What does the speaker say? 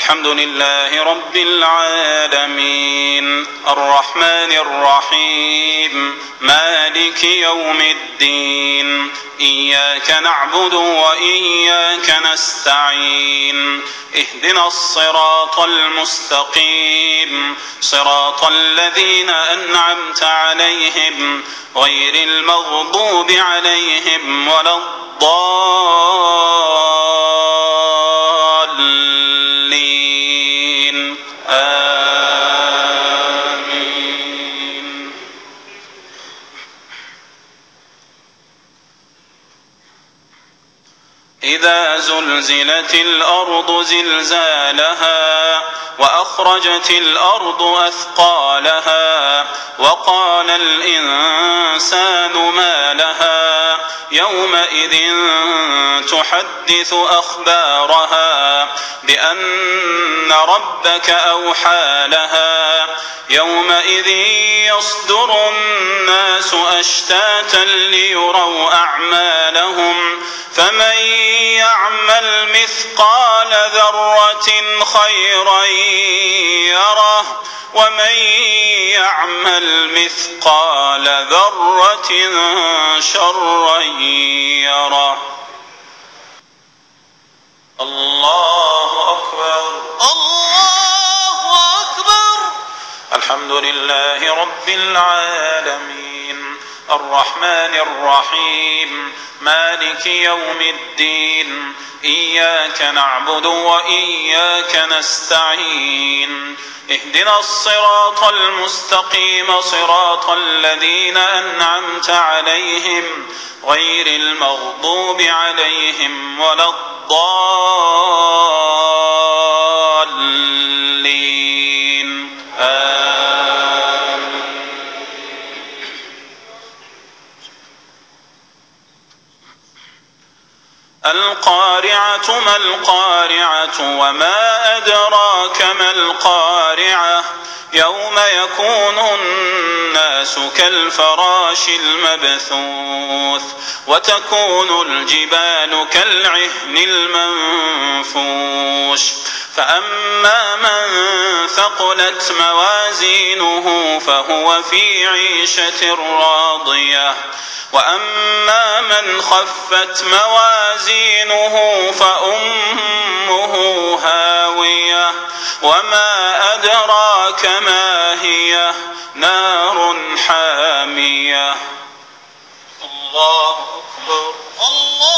الحمد لله رب العالمين الرحمن الرحيم مالك يوم الدين إياك نعبد وإياك نستعين اهدنا الصراط المستقيم صراط الذين أنعمت عليهم غير المغضوب عليهم ولا الضالين آمين. إذا زلزلت الأرض زلزالها وأخرجت الأرض أثقالها وقال الإنسان ما لها يومئذ تحدث أخبارها بأن ربك أوحى لها يومئذ يصدر الناس أشتاتا ليروا أعمالهم فمن يعمل مثقال ذرة خيرا يره ومن يعمل مثقال ذرة شرا يره. الله أكبر الله أكبر. الحمد لله رب العالمين الرحمن الرحيم مالك يوم الدين إياك نعبد وإياك نستعين اهدنا الصراط المستقيم صراط الذين أنعمت عليهم غير المغضوب عليهم ولا الضالين آمين. القارعة ما القارعة وما أدراك ما القارعة يوم يكون الناس كالفراش المبثوث وتكون الجبال كالعهن المنفوش فأما من ثقلت موازينه فهو في عيشة راضية وأما من خفت موازينه فأمه هاوية وما أدراك ما هي نار حامية. الله أكبر الله